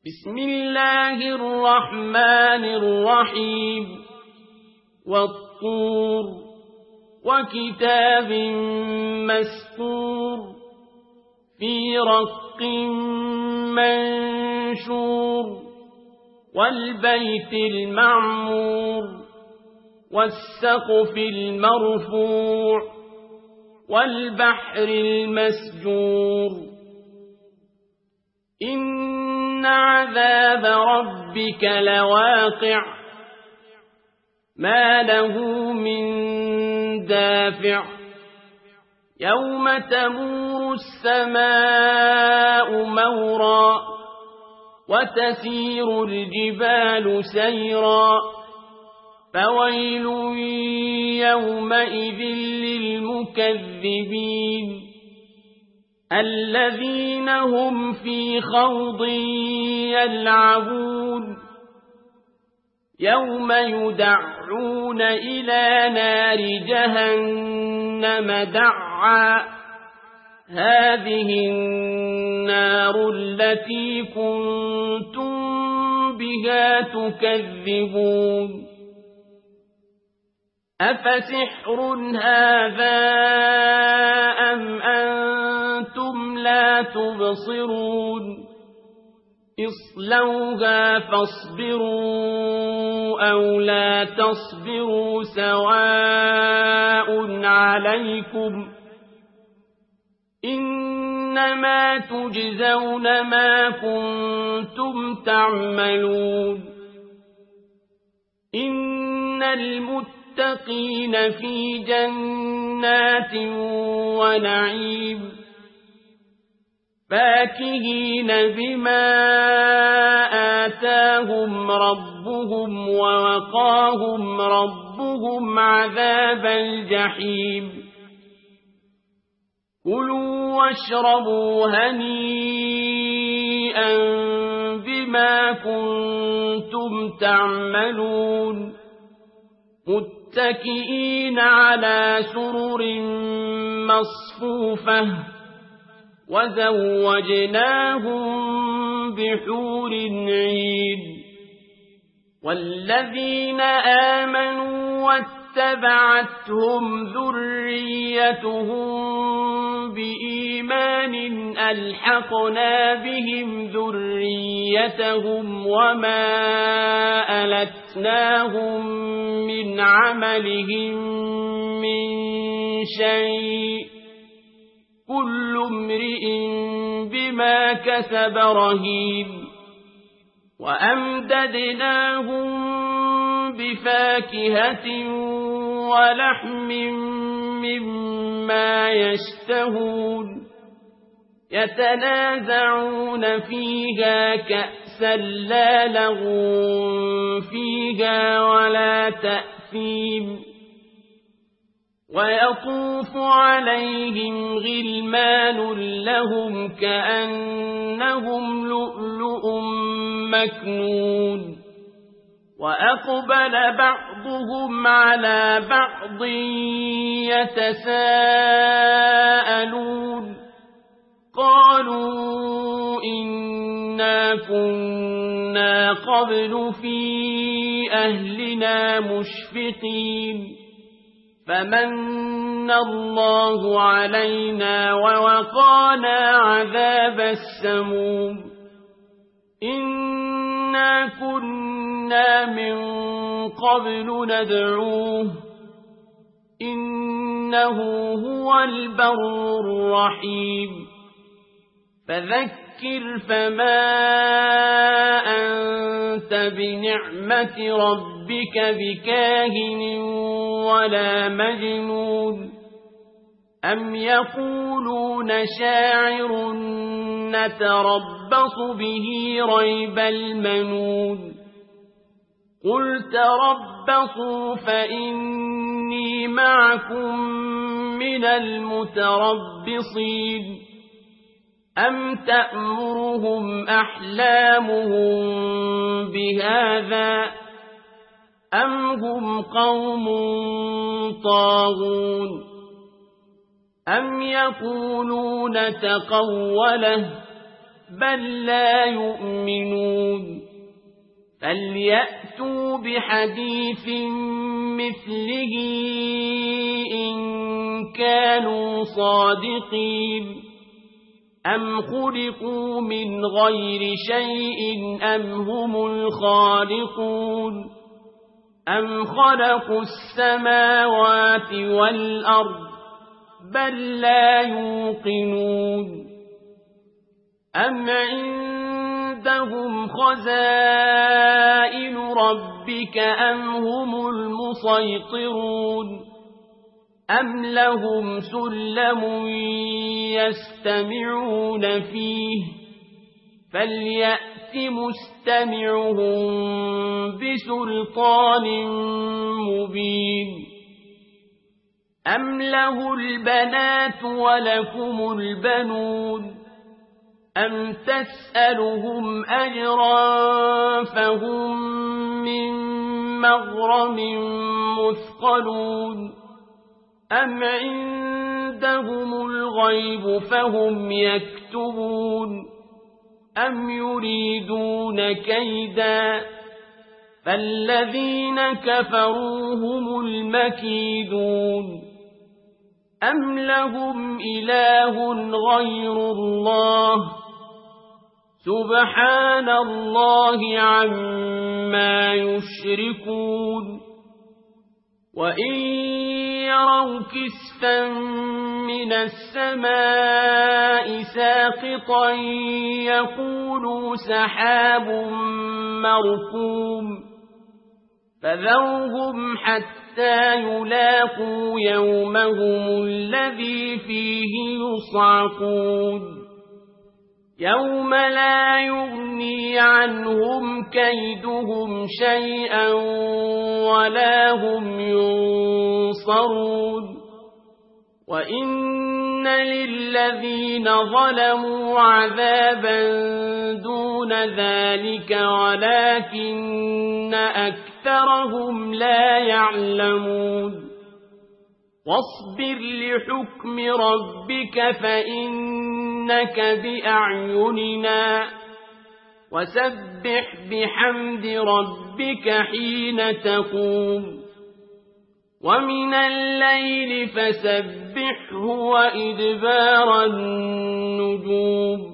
بسم الله الرحمن الرحيم والطور وكتاب مسطور في رق منشور والبيت المعمور والسقف المرفوع والبحر المسجور إن عذاب ربك لواقع ما له من دافع يوم تمور السماء مورا وتسير الجبال سيرا فويل يومئذ للمكذبين الذين هم في خوض يلعبون يوم يدعون إلى نار جهنم دعا هذه النار التي كنتم بها تكذبون أفسحر هذا أم أنتم لا تبصرون اصلوها فاصبروا أو لا تصبروا سواء عليكم إنما تجزون ما كنتم تعملون إن المتقين في جنات ونعيم فاكهين بما آتاهم ربهم ووقاهم ربهم عذاب الجحيم كلوا واشربوا هنيئا بما كنتم تعملون متكئين على سرر مصفوفة وزوجناهم بحور عين والذين آمنوا واتبعتهم ذريتهم بإيمان ألحقنا بهم ذريتهم وما ألتناهم من عملهم من شيء كل امرئ بما كسب رهين وأمددناهم بفاكهة ولحم مما يشتهون يتنازعون فيها كأسا لا لغو فيها ولا تأثيم ويطوف عليهم غلمان لهم كأنهم لؤلؤ مكنون وأقبل بعضهم على بعض يتساءلون قالوا إنا كنا قبل في أهلنا مشفقين فمن الله علينا ووقانا عذاب السموم إنا كنا من قبل ندعوه إنه هو البر الرحيم فذكر فما أنت بنعمة ربك بكاهن ولا مجنون أم يقولون شاعر نتربص به ريب المنون قل تربصوا فإني معكم من المتربصين أم تأمرهم أحلامهم بهذا أم هم قوم طاغون أم يقولون تقوله بل لا يؤمنون يؤمنون فليأتوا بحديث مثله إن كانوا صادقين أم خلقوا من غير شيء أم هم الخالقون أم خلقوا السماوات والأرض بل لا يوقنون أم عندهم خزائن ربك أم هم المسيطرون أم لهم سلم يستمعون فيه فليأت مستمعهم بسلطان مبين أم له البنات ولكم البنون أم تسألهم أجرا فهم من مغرم مثقلون أم عندهم الغيب فهم يكتبون أم يريدون كيدا فالذين كفروا هم المكيدون أم لهم إله غير الله سبحان الله عما يشركون وإن يروا كسفا من السماء ساقطا يقولوا سحاب مركوم فذرهم حتى يلاقوا يومهم الذي فيه يصعقون يوم لا يغني عنهم كيدهم شيئا ولا هم ينصرون وإن للذين ظلموا عذابا دون ذلك ولكن أكثرهم لا يعلمون واصبر لحكم ربك فإنك بأعيننا وسبح بحمد ربك حين تقوم ومن الليل فسبحه وإدبار النجوم